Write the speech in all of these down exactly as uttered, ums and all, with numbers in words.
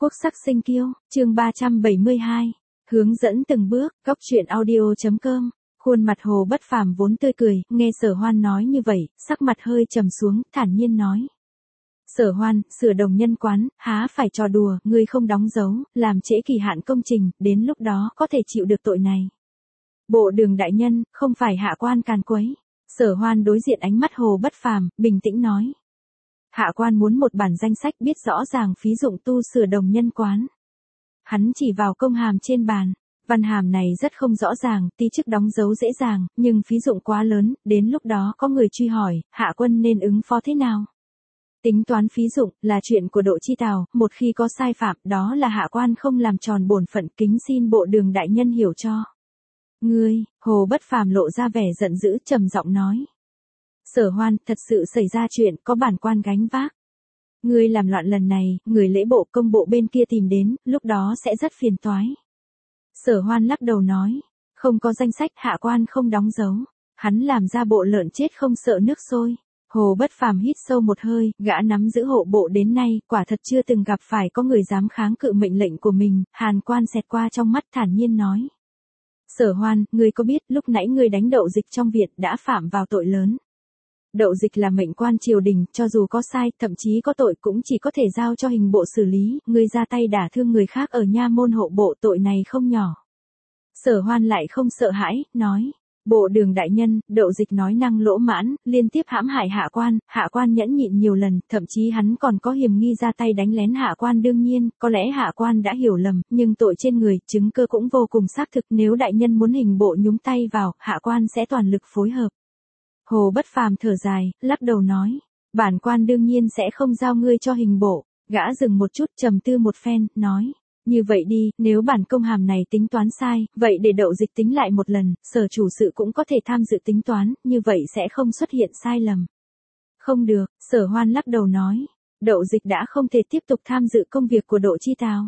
Quốc sắc sinh kiêu, chương ba trăm bảy mươi hai. Hướng dẫn từng bước, góc truyện audio.com. Khuôn mặt Hồ Bất Phàm vốn tươi cười, nghe Sở Hoan nói như vậy, sắc mặt hơi trầm xuống, thản nhiên nói. Sở Hoan, sửa đồng nhân quán, há phải trò đùa, ngươi không đóng dấu, làm trễ kỳ hạn công trình, đến lúc đó có thể chịu được tội này. Bộ Đường đại nhân, không phải hạ quan càn quấy. Sở Hoan đối diện ánh mắt Hồ Bất Phàm, bình tĩnh nói. Hạ quan muốn một bản danh sách biết rõ ràng phí dụng tu sửa đồng nhân quán. Hắn chỉ vào công hàm trên bàn. Văn hàm này rất không rõ ràng, tí chức đóng dấu dễ dàng, nhưng phí dụng quá lớn, đến lúc đó có người truy hỏi, hạ quân nên ứng phó thế nào? Tính toán phí dụng, là chuyện của Độ Chi Tào, một khi có sai phạm, đó là hạ quan không làm tròn bổn phận, kính xin Bộ Đường đại nhân hiểu cho. Ngươi, Hồ Bất Phàm lộ ra vẻ giận dữ, trầm giọng nói. Sở Hoan, thật sự xảy ra chuyện, có bản quan gánh vác. Ngươi làm loạn lần này, người lễ bộ công bộ bên kia tìm đến, lúc đó sẽ rất phiền toái. Sở Hoan lắc đầu nói, không có danh sách, hạ quan không đóng dấu. Hắn làm ra bộ lợn chết không sợ nước sôi. Hồ Bất Phàm hít sâu một hơi, gã nắm giữ hộ bộ đến nay, quả thật chưa từng gặp phải có người dám kháng cự mệnh lệnh của mình. Hàn quan xẹt qua trong mắt, thản nhiên nói. Sở Hoan, ngươi có biết lúc nãy ngươi đánh Đậu Dịch trong viện đã phạm vào tội lớn. Đậu Dịch là mệnh quan triều đình, cho dù có sai, thậm chí có tội cũng chỉ có thể giao cho hình bộ xử lý, ngươi ra tay đả thương người khác ở nha môn hộ bộ, tội này không nhỏ. Sở Hoan lại không sợ hãi, nói, Bộ Đường đại nhân, Đậu Dịch nói năng lỗ mãn, liên tiếp hãm hại hạ quan, hạ quan nhẫn nhịn nhiều lần, thậm chí hắn còn có hiềm nghi ra tay đánh lén hạ quan, đương nhiên, có lẽ hạ quan đã hiểu lầm, nhưng tội trên người, chứng cơ cũng vô cùng xác thực, nếu đại nhân muốn hình bộ nhúng tay vào, hạ quan sẽ toàn lực phối hợp. Hồ Bất Phàm thở dài, lắc đầu nói, bản quan đương nhiên sẽ không giao ngươi cho hình bộ. Gã dừng một chút, trầm tư một phen, nói, như vậy đi, nếu bản công hàm này tính toán sai, vậy để Đậu Dịch tính lại một lần, sở chủ sự cũng có thể tham dự tính toán, như vậy sẽ không xuất hiện sai lầm. Không được, Sở Hoan lắc đầu nói, Đậu Dịch đã không thể tiếp tục tham dự công việc của Độ Chi Tào.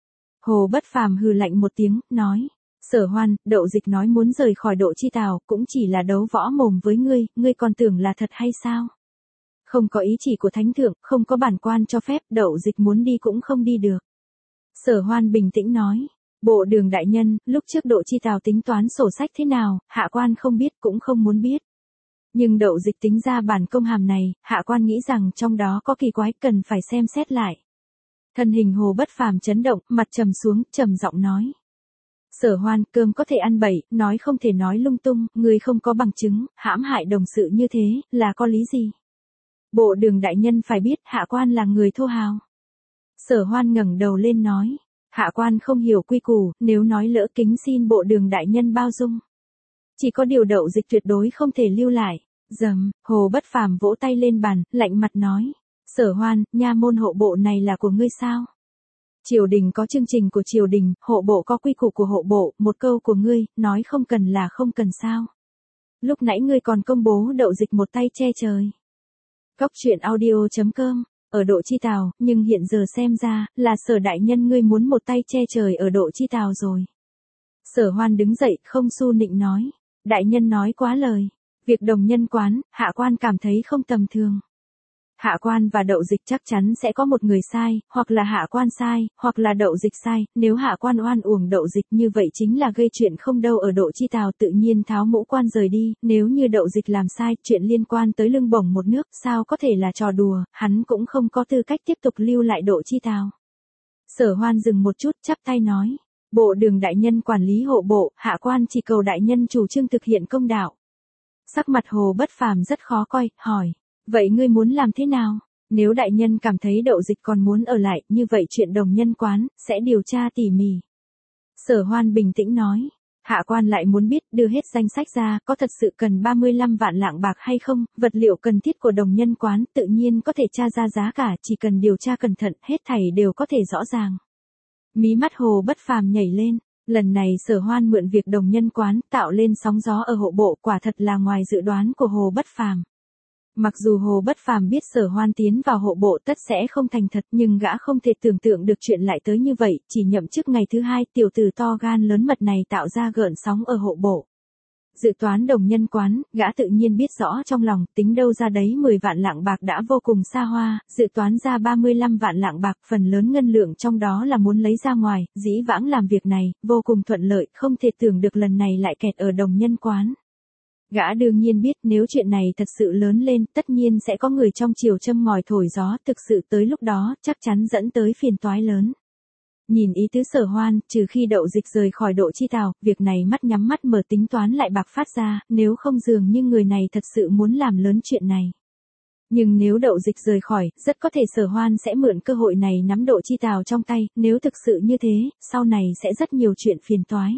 Hồ Bất Phàm hừ lạnh một tiếng, nói. Sở Hoan, Đậu Dịch nói muốn rời khỏi Độ Chi Tào, cũng chỉ là đấu võ mồm với ngươi, ngươi còn tưởng là thật hay sao? Không có ý chỉ của thánh thượng, không có bản quan cho phép, Đậu Dịch muốn đi cũng không đi được. Sở Hoan bình tĩnh nói, Bộ Đường đại nhân, lúc trước Độ Chi Tào tính toán sổ sách thế nào, hạ quan không biết cũng không muốn biết. Nhưng Đậu Dịch tính ra bản công hàm này, hạ quan nghĩ rằng trong đó có kỳ quái, cần phải xem xét lại. Thân hình Hồ Bất Phàm chấn động, mặt trầm xuống, trầm giọng nói. Sở Hoan, cơm có thể ăn bậy, nói không thể nói lung tung, người không có bằng chứng, hãm hại đồng sự như thế, là có lý gì? Bộ Đường đại nhân phải biết, hạ quan là người thô hào. Sở Hoan ngẩng đầu lên nói, hạ quan không hiểu quy củ, nếu nói lỡ kính xin Bộ Đường đại nhân bao dung. Chỉ có điều Đậu Dịch tuyệt đối không thể lưu lại. Dầm, Hồ Bất Phàm vỗ tay lên bàn, lạnh mặt nói, Sở Hoan, nha môn hộ bộ này là của ngươi sao? Triều đình có chương trình của triều đình, hộ bộ có quy củ của hộ bộ, một câu của ngươi, nói không cần là không cần sao. Lúc nãy ngươi còn công bố Đậu Dịch một tay che trời. Góc truyện audio.com, ở Độ Chi Tào, nhưng hiện giờ xem ra, là Sở đại nhân ngươi muốn một tay che trời ở Độ Chi Tào rồi. Sở Hoan đứng dậy, không su nịnh nói, đại nhân nói quá lời. Việc đồng nhân quán, hạ quan cảm thấy không tầm thường. Hạ quan và Đậu Dịch chắc chắn sẽ có một người sai, hoặc là hạ quan sai, hoặc là Đậu Dịch sai, nếu hạ quan oan uổng Đậu Dịch như vậy chính là gây chuyện không đâu ở Độ Chi Tào, tự nhiên tháo mũ quan rời đi, nếu như Đậu Dịch làm sai, chuyện liên quan tới lương bổng một nước, sao có thể là trò đùa, hắn cũng không có tư cách tiếp tục lưu lại Độ Chi Tào. Sở Hoan dừng một chút, chắp tay nói, Bộ Đường đại nhân quản lý hộ bộ, hạ quan chỉ cầu đại nhân chủ trương thực hiện công đạo. Sắc mặt Hồ Bất Phàm rất khó coi, hỏi. Vậy ngươi muốn làm thế nào? Nếu đại nhân cảm thấy Đậu Dịch còn muốn ở lại, như vậy chuyện đồng nhân quán, sẽ điều tra tỉ mỉ. Sở Hoan bình tĩnh nói. Hạ quan lại muốn biết, đưa hết danh sách ra, có thật sự cần ba mươi lăm vạn lạng bạc hay không, vật liệu cần thiết của đồng nhân quán, tự nhiên có thể tra ra giá cả, chỉ cần điều tra cẩn thận, hết thảy đều có thể rõ ràng. Mí mắt Hồ Bất Phàm nhảy lên. Lần này Sở Hoan mượn việc đồng nhân quán, tạo lên sóng gió ở hộ bộ, quả thật là ngoài dự đoán của Hồ Bất Phàm. Mặc dù Hồ Bất Phàm biết Sở Hoan tiến vào hộ bộ tất sẽ không thành thật, nhưng gã không thể tưởng tượng được chuyện lại tới như vậy, chỉ nhậm chức ngày thứ hai, tiểu tử to gan lớn mật này tạo ra gợn sóng ở hộ bộ. Dự toán đồng nhân quán, gã tự nhiên biết rõ trong lòng, tính đâu ra đấy mười vạn lạng bạc đã vô cùng xa hoa, dự toán ra ba mươi lăm vạn lạng bạc, phần lớn ngân lượng trong đó là muốn lấy ra ngoài, dĩ vãng làm việc này, vô cùng thuận lợi, không thể tưởng được lần này lại kẹt ở đồng nhân quán. Gã đương nhiên biết nếu chuyện này thật sự lớn lên, tất nhiên sẽ có người trong triều châm ngòi thổi gió, thực sự tới lúc đó, chắc chắn dẫn tới phiền toái lớn. Nhìn ý tứ Sở Hoan, trừ khi Đậu Dịch rời khỏi Độ Chi Tào, việc này mắt nhắm mắt mở tính toán lại bạc phát ra, nếu không dường như người này thật sự muốn làm lớn chuyện này. Nhưng nếu Đậu Dịch rời khỏi, rất có thể Sở Hoan sẽ mượn cơ hội này nắm Độ Chi Tào trong tay, nếu thực sự như thế, sau này sẽ rất nhiều chuyện phiền toái.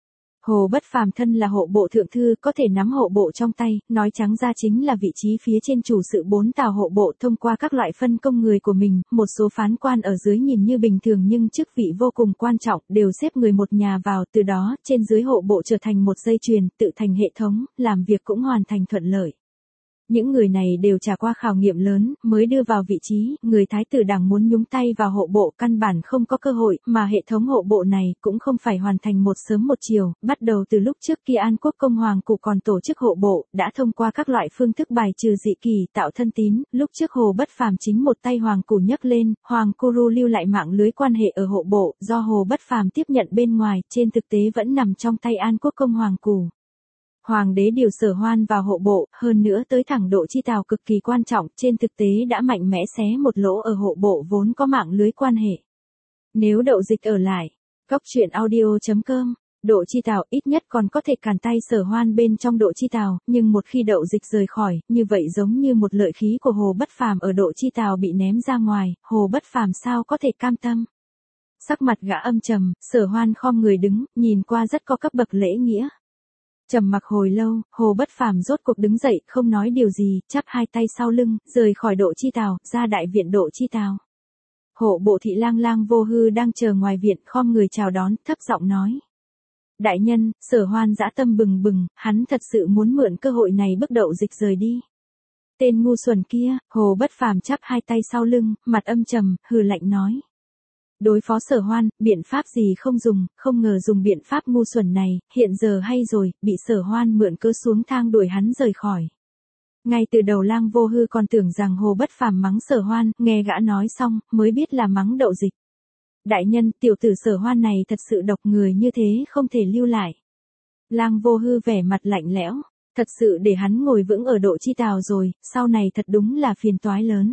Hồ Bất Phàm thân là hộ bộ thượng thư, có thể nắm hộ bộ trong tay, nói trắng ra chính là vị trí phía trên chủ sự bốn tào hộ bộ thông qua các loại phân công người của mình, một số phán quan ở dưới nhìn như bình thường nhưng chức vị vô cùng quan trọng, đều xếp người một nhà vào, từ đó, trên dưới hộ bộ trở thành một dây chuyền, tự thành hệ thống, làm việc cũng hoàn thành thuận lợi. Những người này đều trải qua khảo nghiệm lớn, mới đưa vào vị trí, người thái tử đảng muốn nhúng tay vào hộ bộ căn bản không có cơ hội, mà hệ thống hộ bộ này cũng không phải hoàn thành một sớm một chiều, bắt đầu từ lúc trước kia An Quốc Công Hoàng Cục còn tổ chức hộ bộ, đã thông qua các loại phương thức bài trừ dị kỳ, tạo thân tín, lúc trước Hồ Bất Phàm chính một tay Hoàng Củ nhấc lên, Hoàng Curu lưu lại mạng lưới quan hệ ở hộ bộ, do Hồ Bất Phàm tiếp nhận bên ngoài, trên thực tế vẫn nằm trong tay An Quốc Công Hoàng Củ. Hoàng đế điều Sở Hoan vào hộ bộ, hơn nữa tới thẳng Độ Chi Tào cực kỳ quan trọng, trên thực tế đã mạnh mẽ xé một lỗ ở hộ bộ vốn có mạng lưới quan hệ. Nếu Đậu Dịch ở lại, góc truyện audio chấm com, Độ Chi Tào ít nhất còn có thể cản tay Sở Hoan bên trong Độ Chi Tào, nhưng một khi Đậu Dịch rời khỏi, như vậy giống như một lợi khí của Hồ Bất Phàm ở Độ Chi Tào bị ném ra ngoài, Hồ Bất Phàm sao có thể cam tâm. Sắc mặt gã âm trầm, Sở Hoan khom người đứng, nhìn qua rất có cấp bậc lễ nghĩa. Trầm mặc hồi lâu, Hồ Bất Phàm rốt cuộc đứng dậy, không nói điều gì, chắp hai tay sau lưng, rời khỏi Độ Chi Tào, ra đại viện Độ Chi Tào. Hộ bộ thị lang Lang Vô Hư đang chờ ngoài viện, khom người chào đón, thấp giọng nói: Đại nhân, Sở Hoan dã tâm bừng bừng, hắn thật sự muốn mượn cơ hội này bức Đậu Dịch rời đi. Tên ngu xuẩn kia, Hồ Bất Phàm chắp hai tay sau lưng, mặt âm trầm, hừ lạnh nói: Đối phó Sở Hoan, biện pháp gì không dùng, không ngờ dùng biện pháp ngu xuẩn này, hiện giờ hay rồi, bị Sở Hoan mượn cớ xuống thang đuổi hắn rời khỏi. Ngay từ đầu Lang Vô Hư còn tưởng rằng Hồ Bất Phàm mắng Sở Hoan, nghe gã nói xong, mới biết là mắng Đậu Dịch. Đại nhân, tiểu tử Sở Hoan này thật sự độc, người như thế không thể lưu lại. Lang Vô Hư vẻ mặt lạnh lẽo, thật sự để hắn ngồi vững ở Độ Chi Tào rồi, sau này thật đúng là phiền toái lớn.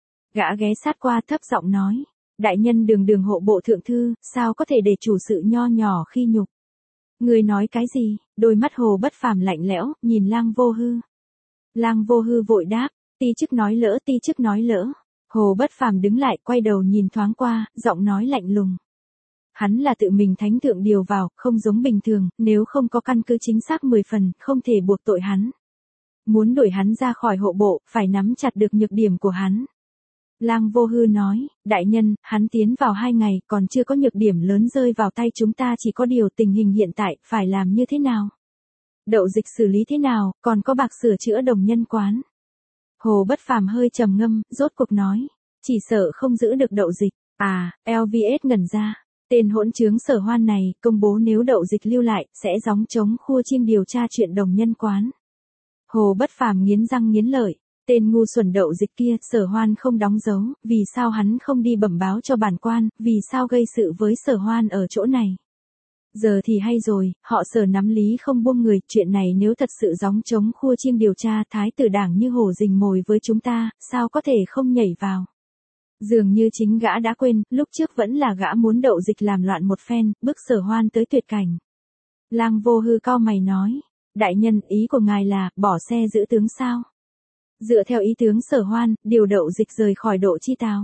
Gã ghé sát qua thấp giọng nói: Đại nhân đường đường hộ bộ thượng thư, sao có thể để chủ sự nho nhỏ khi nhục. Người nói cái gì? Đôi mắt Hồ Bất Phàm lạnh lẽo, nhìn Lang Vô Hư. Lang Vô Hư vội đáp: Ti chức nói lỡ, ti chức nói lỡ. Hồ Bất Phàm đứng lại, quay đầu nhìn thoáng qua, giọng nói lạnh lùng. Hắn là tự mình thánh thượng điều vào, không giống bình thường, nếu không có căn cứ chính xác mười phần, không thể buộc tội hắn. Muốn đuổi hắn ra khỏi hộ bộ, phải nắm chặt được nhược điểm của hắn. Lang Vô Hư nói: Đại nhân, hắn tiến vào hai ngày, còn chưa có nhược điểm lớn rơi vào tay chúng ta, chỉ có điều tình hình hiện tại, phải làm như thế nào? Đậu Dịch xử lý thế nào, còn có bạc sửa chữa đồng nhân quán. Hồ Bất Phàm hơi trầm ngâm, rốt cuộc nói: Chỉ sợ không giữ được Đậu Dịch. À, lờ vê ét ngẩn ra. Tên hỗn trướng Sở Hoan này, công bố nếu Đậu Dịch lưu lại, sẽ gióng trống khua chiêng điều tra chuyện đồng nhân quán. Hồ Bất Phàm nghiến răng nghiến lợi. Tên ngu xuẩn Đậu Dịch kia, Sở Hoan không đóng dấu, vì sao hắn không đi bẩm báo cho bản quan, vì sao gây sự với Sở Hoan ở chỗ này. Giờ thì hay rồi, họ Sở nắm lý không buông người, chuyện này nếu thật sự gióng trống khua chiêng điều tra, thái tử đảng như hổ rình mồi với chúng ta, sao có thể không nhảy vào. Dường như chính gã đã quên, lúc trước vẫn là gã muốn Đậu Dịch làm loạn một phen, bức Sở Hoan tới tuyệt cảnh. Lang Vô Hư cau mày nói: Đại nhân, ý của ngài là, bỏ xe giữ tướng sao? Dựa theo ý tướng Sở Hoan, điều Đậu Dịch rời khỏi Độ Chi Tào.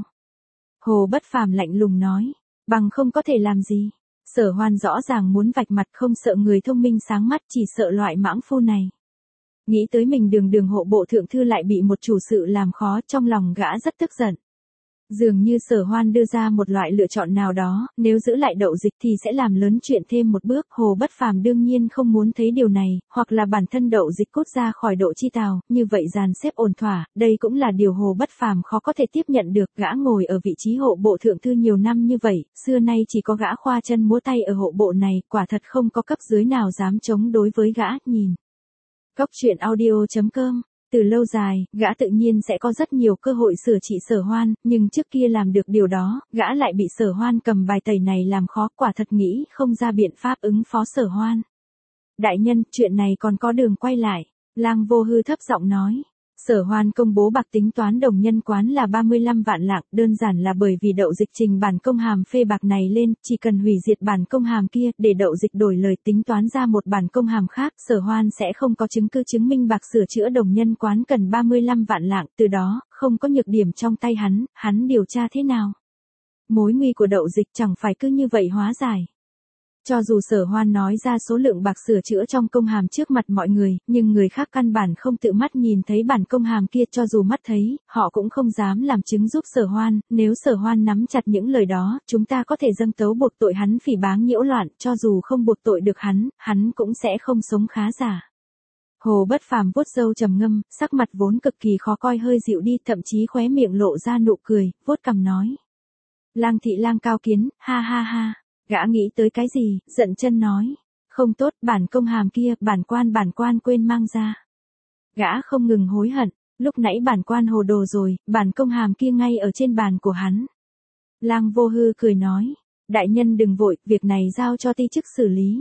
Hồ Bất Phàm lạnh lùng nói: Bằng không có thể làm gì. Sở Hoan rõ ràng muốn vạch mặt, không sợ người thông minh sáng mắt, chỉ sợ loại mãng phu này. Nghĩ tới mình đường đường hộ bộ thượng thư lại bị một chủ sự làm khó, trong lòng gã rất tức giận. Dường như Sở Hoan đưa ra một loại lựa chọn nào đó, nếu giữ lại Đậu Dịch thì sẽ làm lớn chuyện thêm một bước, Hồ Bất Phàm đương nhiên không muốn thấy điều này, hoặc là bản thân Đậu Dịch cút ra khỏi Độ Chi Tào, như vậy dàn xếp ổn thỏa, đây cũng là điều Hồ Bất Phàm khó có thể tiếp nhận được, gã ngồi ở vị trí hộ bộ thượng thư nhiều năm như vậy, xưa nay chỉ có gã khoa chân múa tay ở hộ bộ này, quả thật không có cấp dưới nào dám chống đối với gã, nhìn. Cóc truyện audio chấm com. Từ lâu dài, gã tự nhiên sẽ có rất nhiều cơ hội sửa trị Sở Hoan, nhưng trước kia làm được điều đó, gã lại bị Sở Hoan cầm bài tẩy này làm khó, quả thật nghĩ không ra biện pháp ứng phó Sở Hoan. Đại nhân, chuyện này còn có đường quay lại. Lang Vô Hư thấp giọng nói. Sở Hoan công bố bạc tính toán đồng nhân quán là ba mươi lăm vạn lạng, đơn giản là bởi vì Đậu Dịch trình bản công hàm phê bạc này lên, chỉ cần hủy diệt bản công hàm kia, để Đậu Dịch đổi lời tính toán ra một bản công hàm khác, Sở Hoan sẽ không có chứng cứ chứng minh bạc sửa chữa đồng nhân quán cần ba mươi lăm vạn lạng, từ đó, không có nhược điểm trong tay hắn, hắn điều tra thế nào? Mối nguy của Đậu Dịch chẳng phải cứ như vậy hóa giải. Cho dù Sở Hoan nói ra số lượng bạc sửa chữa trong công hàm trước mặt mọi người, nhưng người khác căn bản không tự mắt nhìn thấy bản công hàm kia, cho dù mắt thấy, họ cũng không dám làm chứng giúp Sở Hoan, nếu Sở Hoan nắm chặt những lời đó, chúng ta có thể dâng tấu buộc tội hắn phỉ báng nhiễu loạn, cho dù không buộc tội được hắn, hắn cũng sẽ không sống khá giả. Hồ Bất Phàm vuốt râu trầm ngâm, sắc mặt vốn cực kỳ khó coi hơi dịu đi, thậm chí khóe miệng lộ ra nụ cười, vuốt cằm nói. Lang thị lang cao kiến, ha ha ha. Gã nghĩ tới cái gì, giận chân nói. Không tốt, bản công hàm kia, bản quan bản quan quên mang ra. Gã không ngừng hối hận, lúc nãy bản quan hồ đồ rồi, bản công hàm kia ngay ở trên bàn của hắn. Lang Vô Hư cười nói. Đại nhân đừng vội, việc này giao cho ti chức xử lý.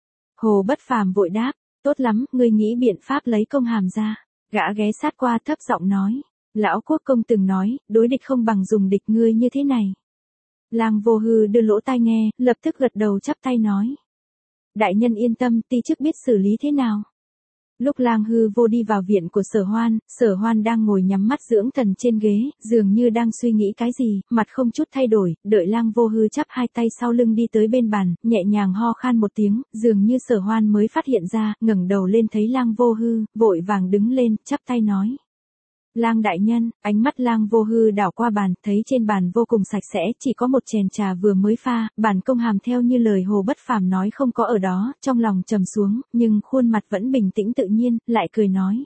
Hồ Bất Phàm vội đáp. Tốt lắm, ngươi nghĩ biện pháp lấy công hàm ra. Gã ghé sát qua thấp giọng nói. Lão quốc công từng nói, đối địch không bằng dùng địch, ngươi như thế này. Lang Vô Hư đưa lỗ tai nghe, lập tức gật đầu chắp tay nói. Đại nhân yên tâm, ti chức biết xử lý thế nào. Lúc Lang Hư Vô đi vào viện của Sở Hoan, Sở Hoan đang ngồi nhắm mắt dưỡng thần trên ghế, dường như đang suy nghĩ cái gì, mặt không chút thay đổi, đợi Lang Vô Hư chắp hai tay sau lưng đi tới bên bàn, nhẹ nhàng ho khan một tiếng, dường như Sở Hoan mới phát hiện ra, ngẩng đầu lên thấy Lang Vô Hư, vội vàng đứng lên, chắp tay nói. Lang đại nhân, ánh mắt Lang Vô Hư đảo qua bàn, thấy trên bàn vô cùng sạch sẽ, chỉ có một chén trà vừa mới pha, bản công hàm theo như lời Hồ Bất Phàm nói không có ở đó, trong lòng trầm xuống, nhưng khuôn mặt vẫn bình tĩnh tự nhiên, lại cười nói.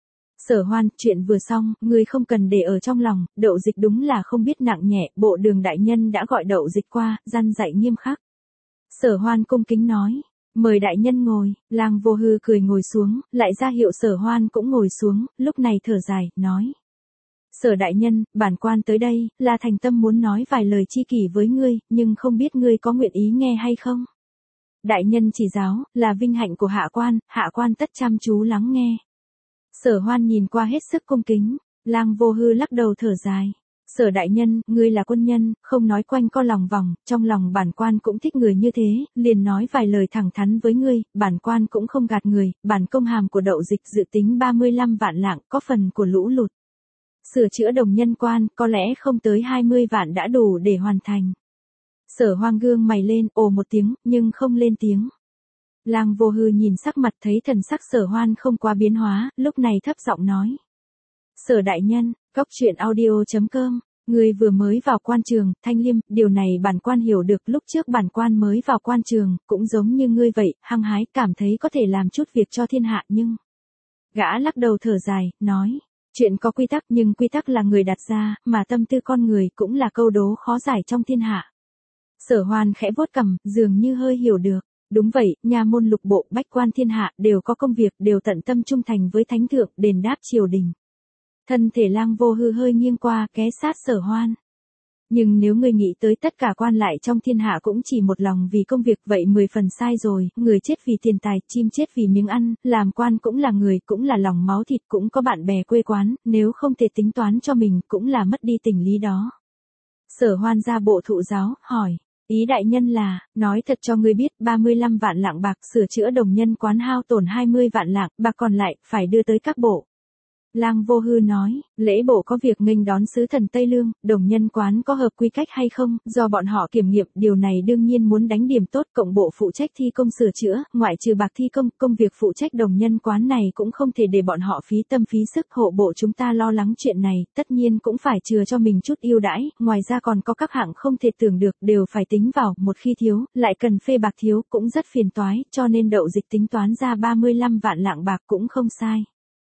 Sở Hoan, chuyện vừa xong, ngươi không cần để ở trong lòng, Đậu Dịch đúng là không biết nặng nhẹ, bộ Đường đại nhân đã gọi Đậu Dịch qua, răn dạy nghiêm khắc. Sở Hoan cung kính nói. Mời đại nhân ngồi, Lang Vô Hư cười ngồi xuống, lại ra hiệu Sở Hoan cũng ngồi xuống, lúc này thở dài, nói. Sở đại nhân, bản quan tới đây, là thành tâm muốn nói vài lời chi kỷ với ngươi, nhưng không biết ngươi có nguyện ý nghe hay không? Đại nhân chỉ giáo, là vinh hạnh của hạ quan, hạ quan tất chăm chú lắng nghe. Sở Hoan nhìn qua hết sức cung kính, Lang Vô Hư lắc đầu thở dài. Sở đại nhân, ngươi là quân nhân, không nói quanh co lòng vòng, trong lòng bản quan cũng thích người như thế, liền nói vài lời thẳng thắn với ngươi, bản quan cũng không gạt người, bản công hàm của Đậu Dịch dự tính ba mươi lăm vạn lạng, có phần của lũ lụt. Sửa chữa đồng nhân quan, có lẽ không tới hai mươi vạn đã đủ để hoàn thành. Sở Hoang gương mày lên, ồ một tiếng, nhưng không lên tiếng. Lang Vô Hư nhìn sắc mặt thấy thần sắc Sở Hoan không quá biến hóa, lúc này thấp giọng nói. Sở đại nhân, Cóc truyện audio chấm com, người vừa mới vào quan trường, Thanh Liêm, điều này bản quan hiểu được, lúc trước bản quan mới vào quan trường, cũng giống như ngươi vậy, hăng hái, cảm thấy có thể làm chút việc cho thiên hạ nhưng... Gã lắc đầu thở dài, nói, chuyện có quy tắc nhưng quy tắc là người đặt ra, mà tâm tư con người cũng là câu đố khó giải trong thiên hạ. Sở Hoan khẽ vuốt cằm, dường như hơi hiểu được. Đúng vậy, nha môn lục bộ, bách quan thiên hạ, đều có công việc, đều tận tâm trung thành với thánh thượng, đền đáp triều đình. Thân thể Lang Vô Hư hơi nghiêng qua, ghé sát Sở Hoan. Nhưng nếu ngươi nghĩ tới tất cả quan lại trong thiên hạ cũng chỉ một lòng vì công việc, vậy mười phần sai rồi, người chết vì tiền tài, chim chết vì miếng ăn, làm quan cũng là người, cũng là lòng máu thịt, cũng có bạn bè quê quán, nếu không thể tính toán cho mình, cũng là mất đi tình lý đó. Sở Hoan ra bộ thụ giáo, hỏi. Ý đại nhân là, nói thật cho ngươi biết, ba mươi lăm vạn lạng bạc sửa chữa đồng nhân quán hao tổn hai mươi vạn lạng, bạc còn lại, phải đưa tới các bộ. Lang Vô Hư nói, lễ bộ có việc nghênh đón sứ thần Tây Lương, đồng nhân quán có hợp quy cách hay không, do bọn họ kiểm nghiệm, điều này đương nhiên muốn đánh điểm tốt, cộng bộ phụ trách thi công sửa chữa, ngoại trừ bạc thi công, công việc phụ trách đồng nhân quán này cũng không thể để bọn họ phí tâm phí sức, hộ bộ chúng ta lo lắng chuyện này, tất nhiên cũng phải chừa cho mình chút ưu đãi, ngoài ra còn có các hạng không thể tưởng được, đều phải tính vào, một khi thiếu, lại cần phê bạc thiếu, cũng rất phiền toái, cho nên Đậu Dịch tính toán ra ba mươi lăm vạn lạng bạc cũng không sai.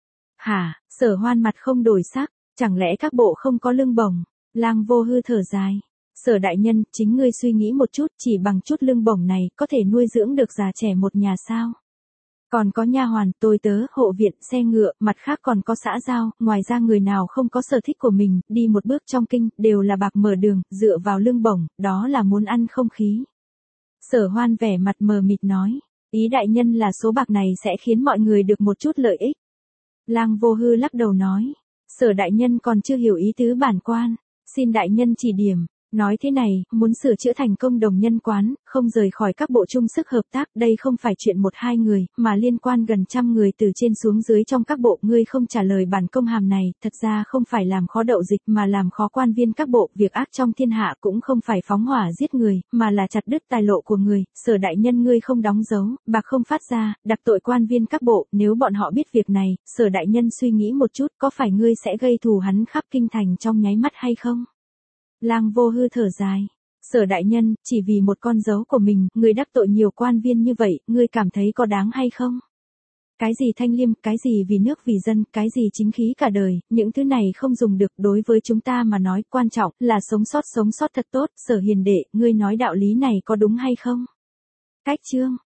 Hả, Sở Hoan mặt không đổi sắc, chẳng lẽ các bộ không có lương bổng? Lang Vô Hư thở dài. Sở đại nhân, chính ngươi suy nghĩ một chút, chỉ bằng chút lương bổng này, có thể nuôi dưỡng được già trẻ một nhà sao? Còn có nha hoàn, tôi tớ, hộ viện, xe ngựa, mặt khác còn có xã giao, ngoài ra người nào không có sở thích của mình, đi một bước trong kinh, đều là bạc mở đường, dựa vào lương bổng, đó là muốn ăn không khí. Sở Hoan vẻ mặt mờ mịt nói, ý đại nhân là số bạc này sẽ khiến mọi người được một chút lợi ích. Lang Vô Hư lắc đầu nói, Sở đại nhân còn chưa hiểu ý tứ bản quan, xin đại nhân chỉ điểm. Nói thế này, muốn sửa chữa thành công đồng nhân quán, không rời khỏi các bộ chung sức hợp tác, đây không phải chuyện một hai người, mà liên quan gần trăm người từ trên xuống dưới trong các bộ. Ngươi không trả lời bản công hàm này, thật ra không phải làm khó đậu dịch mà làm khó quan viên các bộ. Việc ác trong thiên hạ cũng không phải phóng hỏa giết người, mà là chặt đứt tài lộ của người. Sở đại nhân ngươi không đóng dấu, bạc không phát ra, đặc tội quan viên các bộ. Nếu bọn họ biết việc này, Sở đại nhân suy nghĩ một chút, có phải ngươi sẽ gây thù hắn khắp kinh thành trong nháy mắt hay không? Lang Vô Hư thở dài. Sở đại nhân, chỉ vì một con dấu của mình, ngươi đắc tội nhiều quan viên như vậy, ngươi cảm thấy có đáng hay không? Cái gì thanh liêm, cái gì vì nước vì dân, cái gì chính khí cả đời, những thứ này không dùng được. Đối với chúng ta mà nói, quan trọng là sống sót sống sót thật tốt. Sở hiền đệ, ngươi nói đạo lý này có đúng hay không? Cách chương